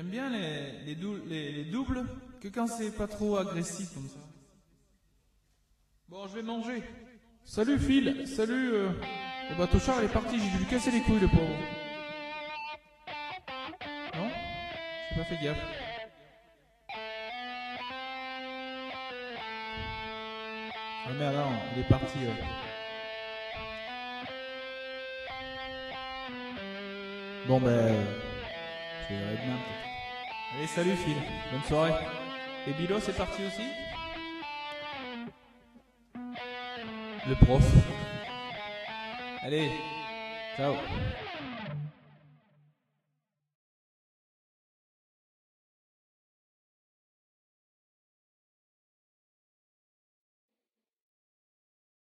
J'aime bien les doubles, que quand c'est pas trop agressif comme ça. Bon, je vais manger. Salut Phil, salut. Le bateau Charles est parti, j'ai dû lui casser les couilles le pauvre. Non? J'ai pas fait gaffe. Ah merde, non, il est parti. Bon ben, je vais aller demain peut-être. Allez, salut Phil, bonne soirée. Et Bilo, c'est parti aussi? Le prof. Allez, ciao.